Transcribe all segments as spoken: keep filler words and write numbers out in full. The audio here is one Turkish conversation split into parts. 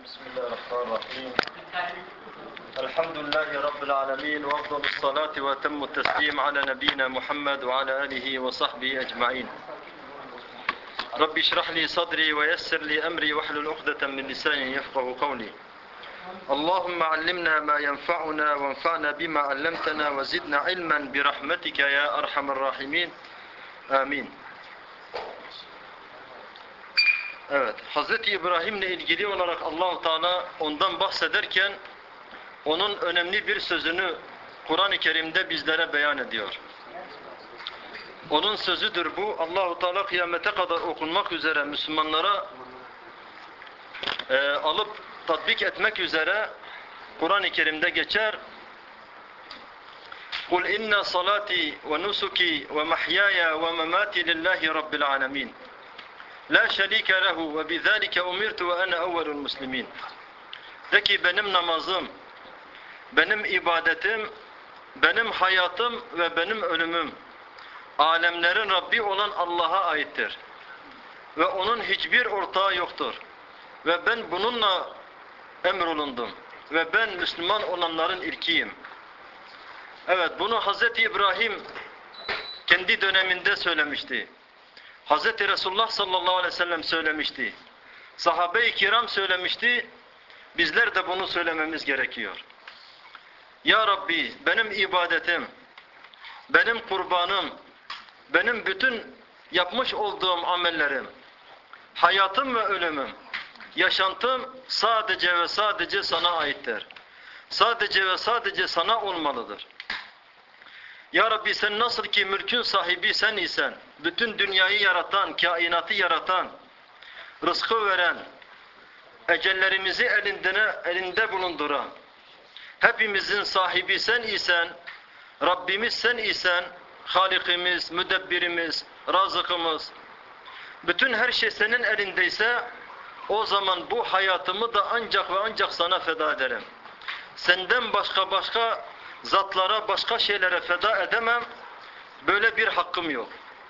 بسم الله الرحمن الرحيم الحمد لله رب العالمين وأفضل الصلاة وأتم التسليم على نبينا محمد وعلى آله وصحبه أجمعين رب اشرح لي صدري ويسر لي أمري واحلل عقدة من لساني يفقه قولي اللهم علمنا ما ينفعنا وانفعنا بما علمتنا وزدنا علما برحمتك يا أرحم الراحمين آمين. Evet, Hazreti İbrahim'le ilgili olarak Allah-u Teala ondan bahsederken onun önemli bir sözünü Kur'an-ı Kerim'de bizlere beyan ediyor. Onun sözüdür bu. Allah-u Teala kıyamete kadar okunmak üzere Müslümanlara e, alıp tatbik etmek üzere Kur'an-ı Kerim'de geçer. Kul inna salati ve nusuki ve mahyaya ve memati lillahi rabbil alamin. La şerike lehu ve bizalike umirtu ve ana evvelul muslimin. De ki benim namazım, benim ibadetim, benim hayatım ve benim ölümüm alemlerin Rabbi olan Allah'a aittir. Ve onun hiçbir ortağı yoktur. Ve ben bununla emrolundum. Ve ben Müslüman olanların ilkiyim. Evet, bunu Hazreti İbrahim kendi döneminde söylemişti. Hazreti Resulullah sallallahu aleyhi ve sellem söylemişti. Sahabe-i kiram söylemişti. Bizler de bunu söylememiz gerekiyor. Ya Rabbi, benim ibadetim, benim kurbanım, benim bütün yapmış olduğum amellerim, hayatım ve ölümüm, yaşantım sadece ve sadece sana aittir. Sadece ve sadece sana olmalıdır. Ya Rabbi, sen nasıl ki mülkün sahibi sen isen, bütün dünyayı yaratan, kainatı yaratan, rızkı veren, ecellerimizi elinde, elinde bulunduran, hepimizin sahibi sen isen, Rabbimiz sen isen, Halikimiz, Müdebbirimiz, Razıkımız, bütün her şey senin elindeyse, o zaman bu hayatımı da ancak ve ancak sana feda ederim. Senden başka başka zatlara, başka şeylere feda edemem. Böyle bir hakkım yok.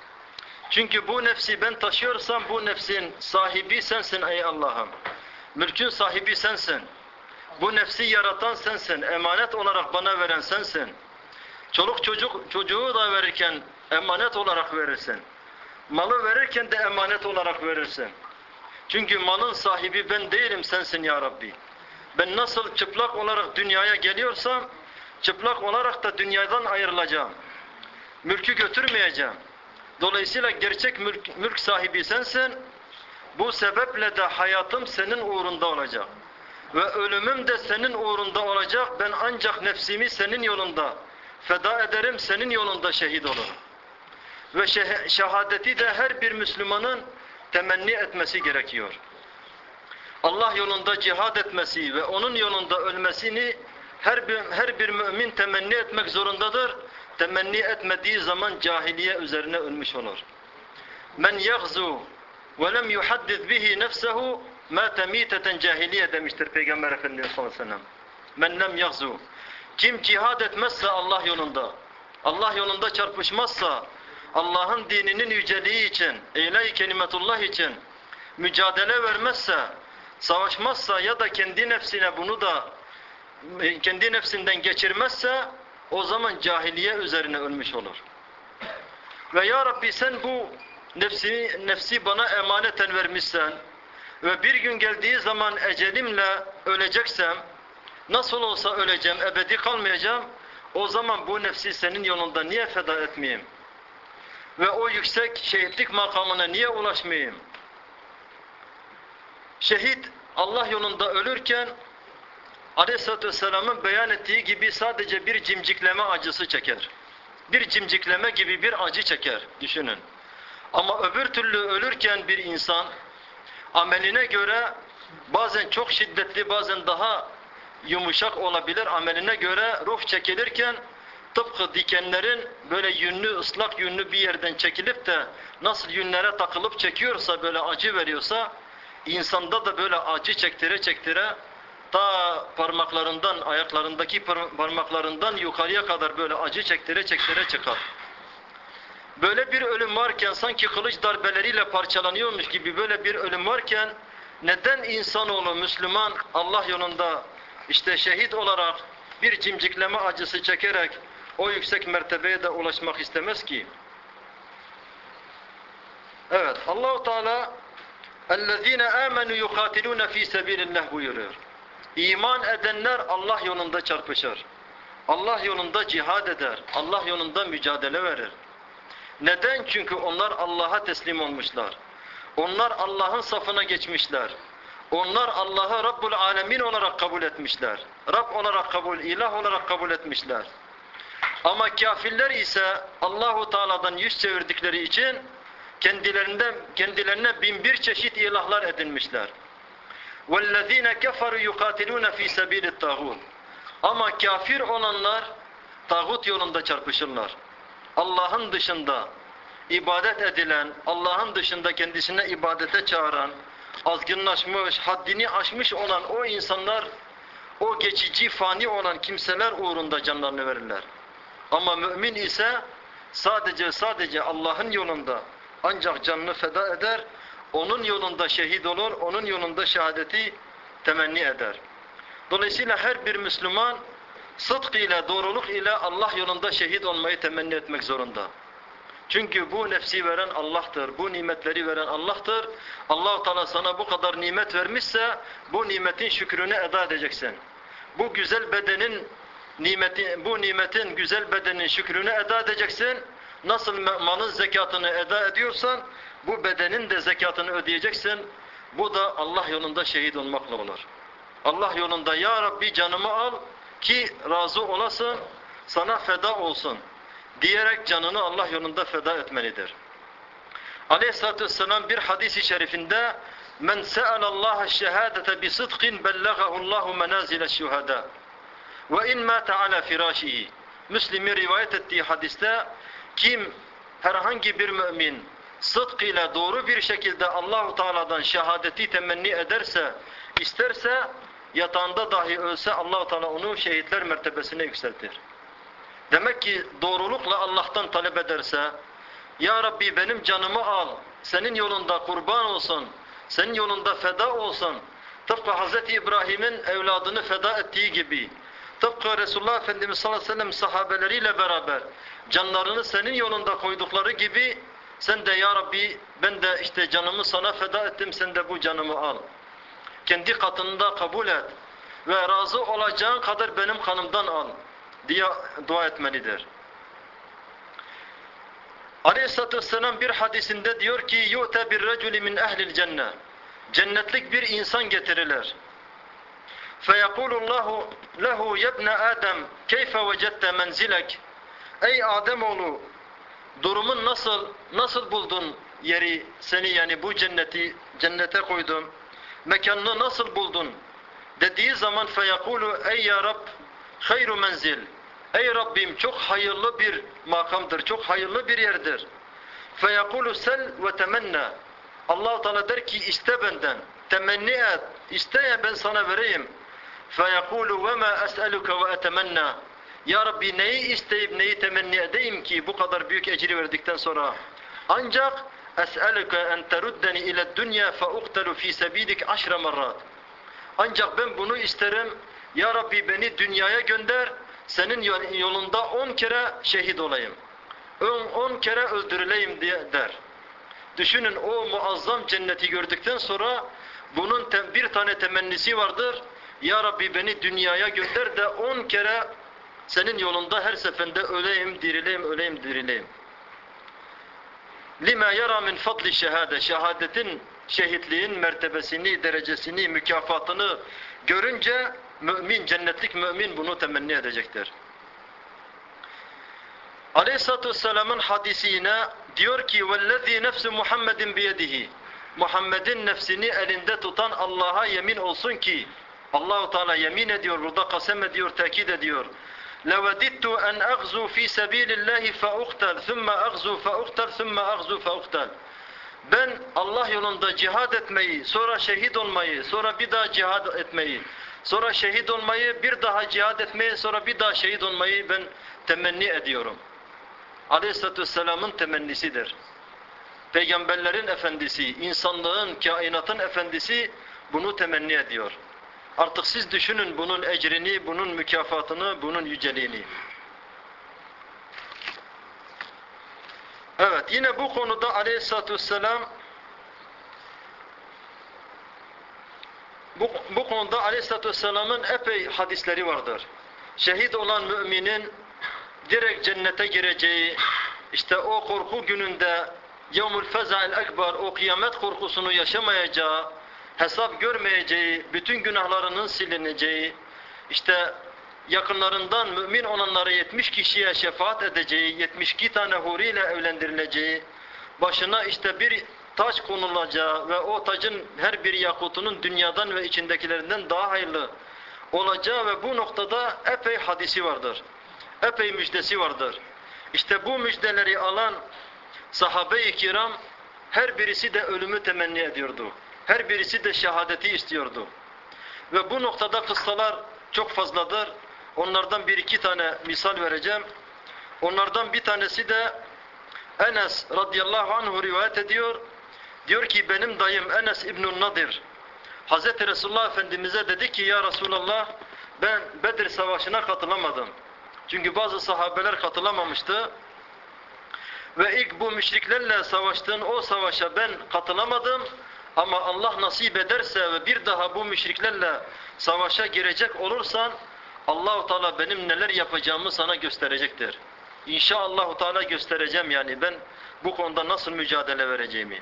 Çünkü bu nefsi ben taşıyorsam bu nefsin sahibi sensin ey Allah'ım. Mülkün sahibi sensin. Bu nefsi yaratan sensin. Emanet olarak bana veren sensin. Çoluk çocuk çocuğu da verirken emanet olarak verirsin. Malı verirken de emanet olarak verirsin. Çünkü malın sahibi ben değilim, sensin ya Rabbi. Ben nasıl çıplak olarak dünyaya geliyorsam çıplak olarak da dünyadan ayrılacağım. Mülkü götürmeyeceğim. Dolayısıyla gerçek mülk, mülk sahibi sensin. Bu sebeple de hayatım senin uğrunda olacak. Ve ölümüm de senin uğrunda olacak. Ben ancak nefsimi senin yolunda feda ederim, senin yolunda şehit olurum. Ve şehadeti de her bir Müslümanın temenni etmesi gerekiyor. Allah yolunda cihad etmesi ve onun yolunda ölmesini her bir, her bir mümin temenni etmek zorundadır. Temenni etmediği zaman cahiliye üzerine ölmüş olur. Men yagzu ve lem yuhaddid bihi nefsehu mâte mîteten cahiliye demiştir Peygamber Efendimiz sallallahu aleyhi ve sellem. Men lem yagzu. Kim cihad etmezse Allah yolunda, Allah yolunda çarpışmazsa, Allah'ın dininin yüceliği için, eyle-i kelimetullah için mücadele vermezse, savaşmazsa ya da kendi nefsine bunu da kendi nefsinden geçirmezse o zaman cahiliye üzerine ölmüş olur. Ve ya Rabbi sen bu nefsi, nefsi bana emaneten vermişsen ve bir gün geldiği zaman ecelimle öleceksem, nasıl olsa öleceğim, ebedi kalmayacağım, o zaman bu nefsi senin yolunda niye feda etmeyeyim? Ve o yüksek şehitlik makamına niye ulaşmayayım? Şehit Allah yolunda ölürken Aleyhisselatü Vesselam'ın beyan ettiği gibi sadece bir cimcikleme acısı çeker. Bir cimcikleme gibi bir acı çeker, düşünün. Ama öbür türlü ölürken bir insan ameline göre bazen çok şiddetli, bazen daha yumuşak olabilir. Ameline göre ruh çekilirken tıpkı dikenlerin böyle yünlü, ıslak yünlü bir yerden çekilip de nasıl yünlere takılıp çekiyorsa, böyle acı veriyorsa, insanda da böyle acı çektire çektire ta parmaklarından, ayaklarındaki parmaklarından yukarıya kadar böyle acı çektire çektire çıkar. Böyle bir ölüm varken, sanki kılıç darbeleriyle parçalanıyormuş gibi böyle bir ölüm varken, neden insanoğlu Müslüman Allah yolunda işte şehit olarak bir cimcikleme acısı çekerek o yüksek mertebeye de ulaşmak istemez ki? Evet, Allah-u Teala اَلَّذ۪ينَ آمَنُوا يُقَاتِلُونَ ف۪ي سَب۪يلِ اللّٰهِ buyuruyor. İman edenler Allah yolunda çarpışır. Allah yolunda cihad eder. Allah yolunda mücadele verir. Neden? Çünkü onlar Allah'a teslim olmuşlar. Onlar Allah'ın safına geçmişler. Onlar Allah'ı Rabbul Alemin olarak kabul etmişler. Rab olarak kabul, ilah olarak kabul etmişler. Ama kafirler ise Allahu Teala'dan yüz çevirdikleri için kendilerinden kendilerine bin bir çeşit ilahlar edinmişler. وَالَّذ۪ينَ كَفَرُوا يُقَاتِلُونَ ف۪ي سَب۪يلِ الطَّاغُونَ Ama kafir olanlar tağut yolunda çarpışırlar. Allah'ın dışında ibadet edilen, Allah'ın dışında kendisine ibadete çağıran, azgınlaşmış, haddini aşmış olan o insanlar, o geçici, fani olan kimseler uğrunda canlarını verirler. Ama mümin ise sadece sadece Allah'ın yolunda ancak canını feda eder, onun yolunda şehit olur, onun yolunda şehadeti temenni eder. Dolayısıyla her bir Müslüman sıdk ile, doğruluk ile Allah yolunda şehit olmayı temenni etmek zorunda. Çünkü bu nefsi veren Allah'tır, bu nimetleri veren Allah'tır. Allah-u Teala sana bu kadar nimet vermişse bu nimetin şükrünü eda edeceksin. Bu güzel bedenin nimeti, bu nimetin güzel bedenin şükrünü eda edeceksin. Nasıl malın zekatını eda ediyorsan bu bedenin de zekatını ödeyeceksin. Bu da Allah yolunda şehit olmakla olur. Allah yolunda ya Rabbi canımı al ki razı olasın, sana feda olsun diyerek canını Allah yolunda feda etmelidir. Aleyhisselatü Vesselam bir hadis-i şerifinde men se'alallaha şehadete bi sıdqin bellagahullahu menazile şuhada ve in mâte ala firâşihi. Müslim'in rivayet ettiği hadiste kim herhangi bir mümin sıdk ile doğru bir şekilde Allahu Teala'dan şehadeti temenni ederse, isterse yatağında dahi ölse Allah-u Teala onu şehitler mertebesine yükseltir. Demek ki doğrulukla Allah'tan talep ederse, ya Rabbi benim canımı al, senin yolunda kurban olsun, senin yolunda feda olsun. Tıpkı Hazreti İbrahim'in evladını feda ettiği gibi, tıpkı Resulullah Efendimiz sallallahu aleyhi ve sellem sahabeleriyle beraber canlarını senin yolunda koydukları gibi, sen de ya Rabbi ben de işte canımı sana feda ettim, sen de bu canımı al. Kendi katında kabul et ve razı olacağın kadar benim kanımdan al diye dua etmelidir. Aleyhisselatü Vesselam bir hadisinde diyor ki يُؤْتَ بِالرَّجُلِ مِنْ اَهْلِ الْجَنَّةِ Cennetlik bir insan getirilir. فَيَقُولُ اللّٰهُ لَهُ يَبْنَ آدَمْ كَيْفَ وَجَدْتَ مَنْزِلَكَ Ey Ademoğlu, durumun nasıl, nasıl buldun yeri, seni yani bu cenneti, cennete koydum, mekanını nasıl buldun dediği zaman فَيَقُولُ Ey ya Rab, hayru menzil, ey Rabbim çok hayırlı bir makamdır, çok hayırlı bir yerdir. فَيَقُولُ sel ve temenna Allah-u Teala der ki iste benden, temenni et, iste ya ben sana vereyim. فَيَقُولُ وَمَا أَسْأَلُكَ وَأَتَمَنَّا Ya Rabbi neyi isteyip neyi temenni edeyim ki bu kadar büyük ecri verdikten sonra? Ancak أَسْأَلُكَ أَنْ تَرُدَّنِ إِلَى الدُّنْيَا فَأُقْتَلُ ف۪ي سَب۪يلِكَ عَشْرَ مَرَّاتٍ Ancak ben bunu isterim, ya Rabbi beni dünyaya gönder, senin yolunda on kere şehit olayım. On kere öldürüleyim diye der. Düşünün o muazzam cenneti gördükten sonra bunun bir tane temennisi vardır. Ya Rabbi beni dünyaya gönder de on kere senin yolunda her seferinde öleyim, dirileyim, öleyim, dirileyim. Lima yara min fadli şehade. Şehadetin, şehitliğin mertebesini, derecesini, mükafatını görünce mümin, cennetlik mümin bunu temenni edecektir. Aleyhisselatü Vesselam'ın hadisine diyor ki وَالَّذ۪ي نَفْسُ مُحَمَّدٍ بِيَدِهِ Muhammed'in nefsini elinde tutan Allah'a yemin olsun ki Allah-u Teala yemin ediyor, burada kasem ediyor, tekit ediyor. لَوَدِدْتُ أَنْ أَغْزُوا ف۪ي سَب۪يلِ اللّٰهِ فَاُقْتَلْ ثُمَّ أَغْزُوا فَاُقْتَلْ ثُمَّ أَغْزُوا فَاُقْتَلْ Ben Allah yolunda cihad etmeyi, sonra şehit olmayı, sonra bir daha cihad etmeyi, sonra şehit olmayı, bir daha cihad etmeyi, sonra bir daha şehit olmayı ben temenni ediyorum. Aleyhisselatü Vesselam'ın temennisidir. Peygamberlerin efendisi, insanlığın, kainatın efendisi bunu temenni ediyor. Artık siz düşünün bunun ecrini, bunun mükafatını, bunun yüceliğini. Evet, yine bu konuda Aleyhisselatü Vesselam bu, bu konuda Aleyhisselatü Vesselam'ın epey hadisleri vardır. Şehit olan müminin direkt cennete gireceği, işte o korku gününde Yevmül Feza'il Ekber, o kıyamet korkusunu yaşamayacağı, hesap görmeyeceği, bütün günahlarının silineceği, işte yakınlarından mümin olanlara yetmiş kişiye şefaat edeceği, yetmiş iki tane huriyle evlendirileceği, başına işte bir taç konulacağı ve o tacın her bir yakutunun dünyadan ve içindekilerinden daha hayırlı olacağı ve bu noktada epey hadisi vardır. Epey müjdesi vardır. İşte bu müjdeleri alan sahabe-i kiram her birisi de ölümü temenni ediyordu. Her birisi de şehadeti istiyordu. Ve bu noktada kıssalar çok fazladır. Onlardan bir iki tane misal vereceğim. Onlardan bir tanesi de Enes radıyallahu anhu rivayet ediyor. Diyor ki benim dayım Enes İbn-i Nadir Hazreti Resulullah Efendimiz'e dedi ki ya Resulallah ben Bedir Savaşı'na katılamadım. Çünkü bazı sahabeler katılamamıştı. Ve ilk bu müşriklerle savaştığın o savaşa ben katılamadım. Ama Allah nasip ederse ve bir daha bu müşriklerle savaşa girecek olursan Allah-u Teala benim neler yapacağımı sana gösterecektir. İnşallah Teala göstereceğim yani ben bu konuda nasıl mücadele vereceğimi.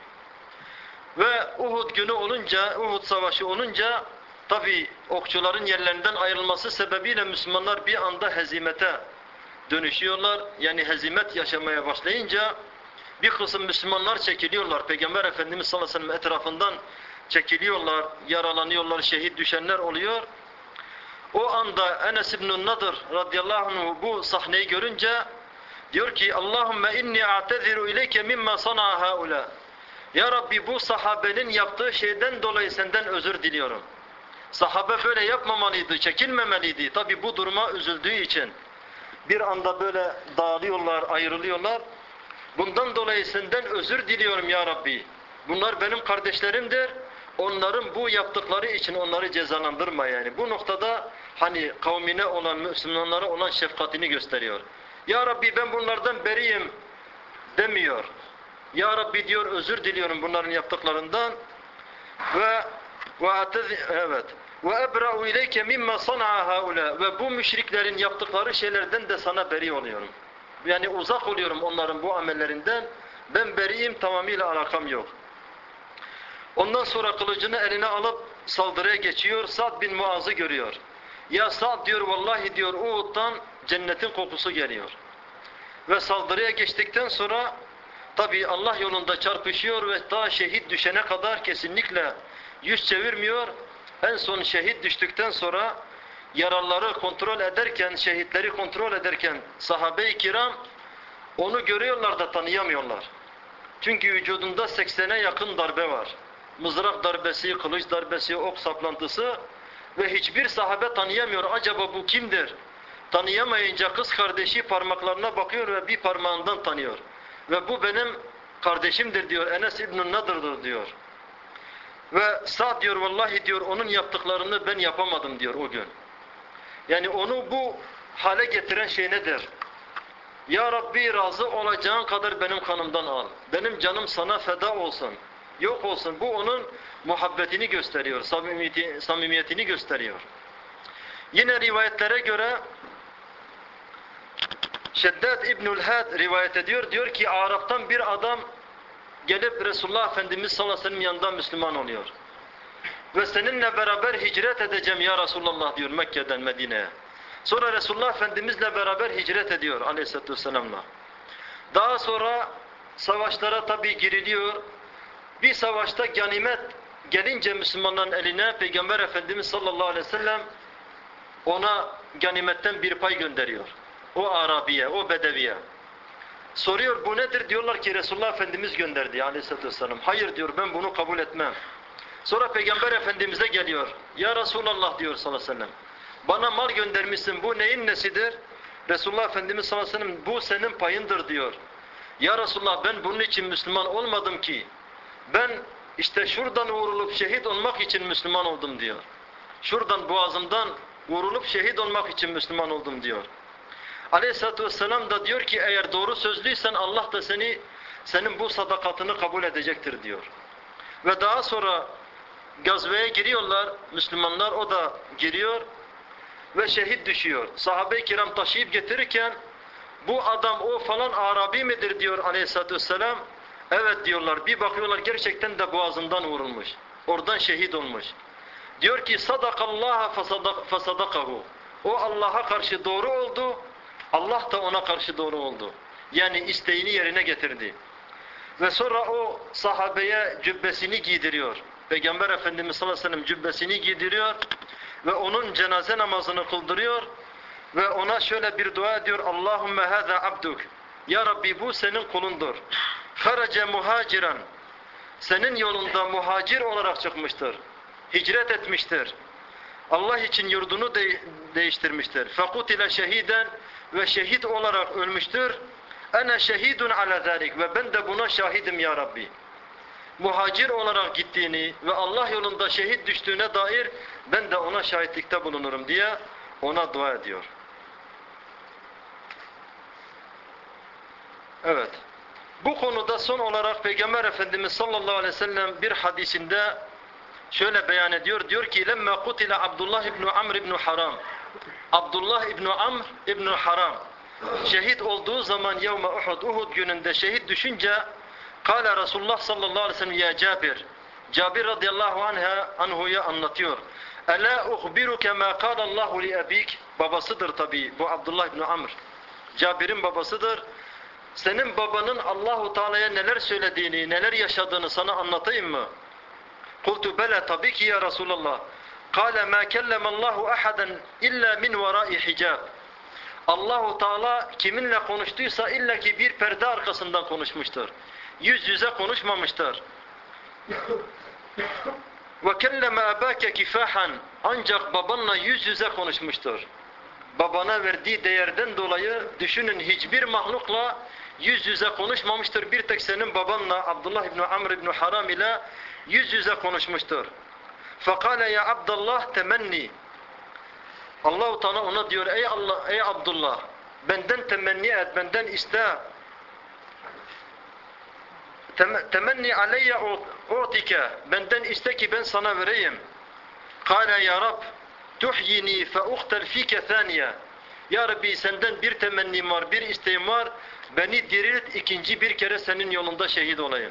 Ve Uhud günü olunca, Uhud savaşı olunca tabi okçuların yerlerinden ayrılması sebebiyle Müslümanlar bir anda hezimete dönüşüyorlar. Yani hezimet yaşamaya başlayınca bir kısım Müslümanlar çekiliyorlar. Peygamber Efendimiz sallallahu aleyhi ve sellem etrafından çekiliyorlar, yaralanıyorlar, şehit düşenler oluyor. O anda Enes İbn-i Nadir radıyallahu anh bu sahneyi görünce diyor ki Allahümme inni a'teziru ileyke mimma sana'a haula. Ya Rabbi bu sahabenin yaptığı şeyden dolayı senden özür diliyorum. Sahabe böyle yapmamalıydı, çekilmemeliydi. Tabi bu duruma üzüldüğü için bir anda böyle dağılıyorlar, ayrılıyorlar. Bundan dolayı senden özür diliyorum ya Rabbi. Bunlar benim kardeşlerimdir. Onların bu yaptıkları için onları cezalandırma yani. Bu noktada hani kavmine olan, Müslümanlara olan şefkatini gösteriyor. Ya Rabbi ben bunlardan beriyim demiyor. Ya Rabbi diyor özür diliyorum bunların yaptıklarından ve ve evet ve ebra'u ileyke mimma sana'a haula ve bu müşriklerin yaptıkları şeylerden de sana beri oluyorum. Yani uzak oluyorum onların bu amellerinden. Ben beriyim, tamamıyla alakam yok. Ondan sonra kılıcını eline alıp saldırıya geçiyor. Sa'd bin Muaz'ı görüyor. Ya Sa'd diyor vallahi diyor Uhud'dan cennetin kokusu geliyor. Ve saldırıya geçtikten sonra tabi Allah yolunda çarpışıyor ve daha şehit düşene kadar kesinlikle yüz çevirmiyor. En son şehit düştükten sonra yaraları kontrol ederken, şehitleri kontrol ederken sahabe-i kiram onu görüyorlar da tanıyamıyorlar. Çünkü vücudunda seksene yakın darbe var. Mızrak darbesi, kılıç darbesi, ok saplantısı ve hiçbir sahabe tanıyamıyor. Acaba bu kimdir? Tanıyamayınca kız kardeşi parmaklarına bakıyor ve bir parmağından tanıyor. Ve bu benim kardeşimdir diyor, Enes İbn-i Nadir'dir diyor. Ve Sa'd diyor vallahi diyor onun yaptıklarını ben yapamadım diyor o gün. Yani onu bu hale getiren şey nedir? Ya Rabbi razı olacağın kadar benim kanımdan al. Benim canım sana feda olsun. Yok olsun. Bu onun muhabbetini gösteriyor. Samimiyeti, samimiyetini gösteriyor. Yine rivayetlere göre Şeddat İbnül Had rivayet ediyor. Diyor ki Arap'tan bir adam gelip Resulullah Efendimiz sallallahu aleyhi ve sellem yanından Müslüman oluyor. Ve seninle beraber hicret edeceğim ya Resulullah diyor Mekke'den Medine'ye. Sonra Resulullah Efendimizle beraber hicret ediyor aleyhissalatü vesselam'la. Daha sonra savaşlara tabi giriliyor. Bir savaşta ganimet gelince Müslümanların eline Peygamber Efendimiz sallallahu aleyhi ve sellem ona ganimetten bir pay gönderiyor. O Arabiye, o Bedeviye. Soruyor bu nedir? Diyorlar ki Resulullah Efendimiz gönderdi aleyhissalatü vesselam. Hayır diyor ben bunu kabul etmem. Sonra Peygamber Efendimiz'e geliyor. Ya Resulallah diyor sallallahu aleyhi ve sellem. Bana mal göndermişsin bu neyin nesidir? Resulullah Efendimiz sallallahu aleyhi ve sellem bu senin payındır diyor. Ya Resulullah ben bunun için Müslüman olmadım ki. Ben işte şuradan vurulup şehit olmak için Müslüman oldum diyor. Şuradan boğazımdan vurulup şehit olmak için Müslüman oldum diyor. Aleyhisselatü Vesselam da diyor ki eğer doğru sözlüysen Allah da seni senin bu sadakatini kabul edecektir diyor. Ve daha sonra gazveye giriyorlar Müslümanlar, o da giriyor ve şehit düşüyor. Sahabe-i kiram taşıyıp getirirken bu adam o falan Arabi midir diyor Aleyhisselatü Vesselam. Evet diyorlar. Bir bakıyorlar gerçekten de boğazından vurulmuş. Oradan şehit olmuş. Diyor ki sadakallaha fasadakahu. O Allah'a karşı doğru oldu. Allah da ona karşı doğru oldu. Yani isteğini yerine getirdi. Ve sonra o sahabeye cübbesini giydiriyor. Peygamber Efendimiz sallallahu aleyhi ve sellem cübbesini giydiriyor ve onun cenaze namazını kıldırıyor ve ona şöyle bir dua ediyor. Allahümme hâzâ abduk. Ya Rabbi bu senin kulundur. Kharace muhaciran. Senin yolunda muhacir olarak çıkmıştır. Hicret etmiştir. Allah için yurdunu de değiştirmiştir. Fekutile şehiden ve şehit olarak ölmüştür. Ene şehidun ala zalik ve ben de buna şahidim ya Rabbi. Muhacir olarak gittiğini ve Allah yolunda şehit düştüğüne dair ben de ona şahitlikte bulunurum diye ona dua ediyor. Evet. Bu konuda son olarak Peygamber Efendimiz sallallahu aleyhi ve sellem bir hadisinde şöyle beyan ediyor. Diyor ki lemma kutila Abdullah ibn Amr ibn Haram. Abdullah ibn Amr ibn Haram şehit olduğu zaman yevme Uhud, Uhud gününde şehit düşünce kâle Resulullah sallallahu aleyhi ve sellem ya Cabir. Cabir radıyallahu anha, anhuya anlatıyor. Ela uhbiruke ma kâlallahu li abik. Babasıdır tabi bu Abdullah ibn Amr. Cabir'in babasıdır. Senin babanın Allahu Teala'ya neler söylediğini, neler yaşadığını sana anlatayım mı? Kultu bela tabii ki ya Resulallah. Kâle mâ kellemallahu ahaden illa min verâi hicab. Allahu Teala kiminle konuştuysa illa ki bir perde arkasından konuşmuştur. Yüz yüze konuşmamıştır. Ve kelleme abâke kifahan. Ancak babanla yüz yüze konuşmuştur. Babana verdiği değerden dolayı düşünün hiçbir mahlukla yüz yüze konuşmamıştır. Bir tek senin babanla Abdullah ibn Amr ibn Haram ile yüz yüze konuşmuştur. Fakale ya Abdullah temenni. Allah-u Teala ona diyor ey Allah, ey Abdullah benden temenni et, benden iste. Temenni aleyye u'tike. Benden iste ki ben sana vereyim. Kale ya Rab tuhyini fe uhtel fike thaniye. Ya Rabbi senden bir temennim var, bir isteğim var. Beni dirilt ikinci bir kere senin yolunda şehit olayım.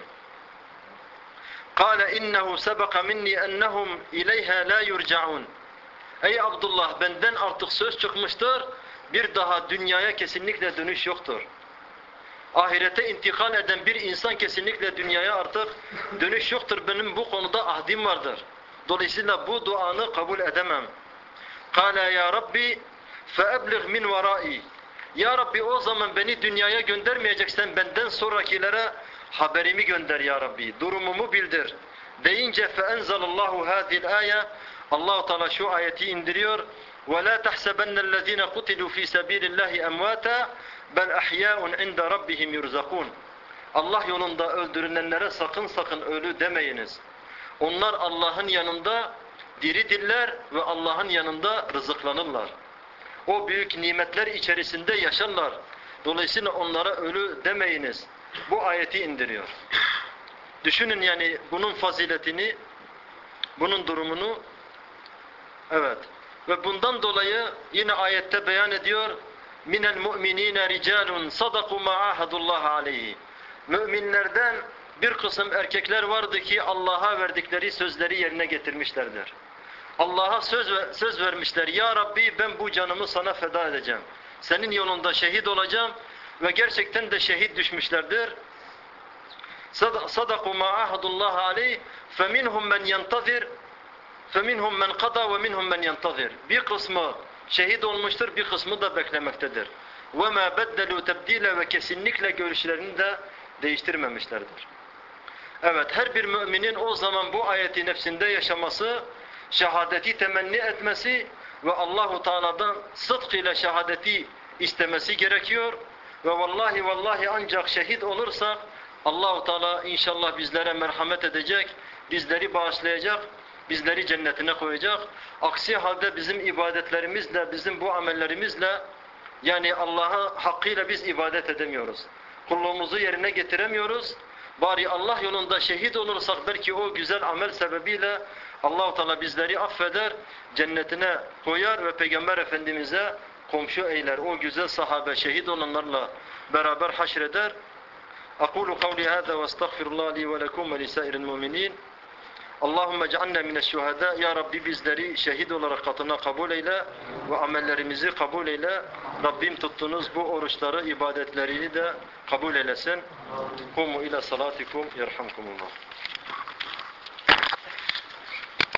Kale innehu sebeka minni ennehum ileyha la yurcaun. Ey Abdullah benden artık söz çıkmıştır. Bir daha dünyaya kesinlikle dönüş yoktur. Ahirete intikal eden bir insan kesinlikle dünyaya artık dönüş yoktur. Benim bu konuda ahdim vardır. Dolayısıyla bu duanı kabul edemem. Kâle ya Rabbi feeblig min verai. Ya Rabbi o zaman beni dünyaya göndermeyeceksen benden sonrakilere haberimi gönder ya Rabbi. Durumumu bildir. Deyince feenzalallahu hâzil âye. Allah-u Teala şu ayeti indiriyor. وَلَا تَحْسَبَنَّ الَّذ۪ينَ قُتِلُوا ف۪ي سَب۪يلِ اللّٰهِ اَمْوَاتًا بَلْ اَحْيَاءٌ عِنْدَ رَبِّهِمْ يُرْزَقُونَ. Allah yolunda öldürülenlere sakın sakın ölü demeyiniz. Onlar Allah'ın yanında diridirler ve Allah'ın yanında rızıklanırlar. O büyük nimetler içerisinde yaşarlar. Dolayısıyla onlara ölü demeyiniz. Bu ayeti indiriyor. Düşünün yani bunun faziletini, bunun durumunu. Evet. Ve bundan dolayı yine ayette beyan ediyor. Minel mu'minine ricalun sadaku ma ahadullah aleyhi. Müminlerden bir kısım erkekler vardı ki Allah'a verdikleri sözleri yerine getirmişlerdir. Allah'a söz söz vermişler. Ya Rabbi ben bu canımı sana feda edeceğim. Senin yolunda şehit olacağım ve gerçekten de şehit düşmüşlerdir. Sadaku ma ahadullah aleyhi feminhum men yentazir فَمِنْهُمْ مَنْ قَضَى وَمِنْهُمْ مَنْ يَنْتَظِرُ. Bir kısmı şehit olmuştur, bir kısmı da beklemektedir. وَمَا بَدَّلُوا تَبْد۪يلًا ve kesinlikle görüşlerini de değiştirmemişlerdir. Evet, her bir müminin o zaman bu ayeti nefsinde yaşaması, şehadeti temenni etmesi ve Allahu Teala'dan sıdk ile şehadeti istemesi gerekiyor. Ve vallahi vallahi ancak şehit olursa Allahu Teala inşallah bizlere merhamet edecek bizleri bağışlayacak, bizleri cennetine koyacak. Aksi halde bizim ibadetlerimizle, bizim bu amellerimizle yani Allah'a hakkıyla biz ibadet edemiyoruz. Kulluğumuzu yerine getiremiyoruz. Bari Allah yolunda şehit olursak belki o güzel amel sebebiyle Allah-u Teala bizleri affeder, cennetine koyar ve Peygamber Efendimiz'e komşu eyler. O güzel sahabe şehit olanlarla beraber haşreder. Aqulu kavli hâzâ ve estağfirullâh li ve lekum ve lisâiril mu'minîn. Allahümme cealna mineşşuhedâ. Ya Rabbi bizleri şehit olarak katına kabul eyle ve amellerimizi kabul eyle. Rabbim tuttuğunuz bu oruçları, ibadetlerini de kabul eylesin. Kumu ila salatikum yerhamkumullah.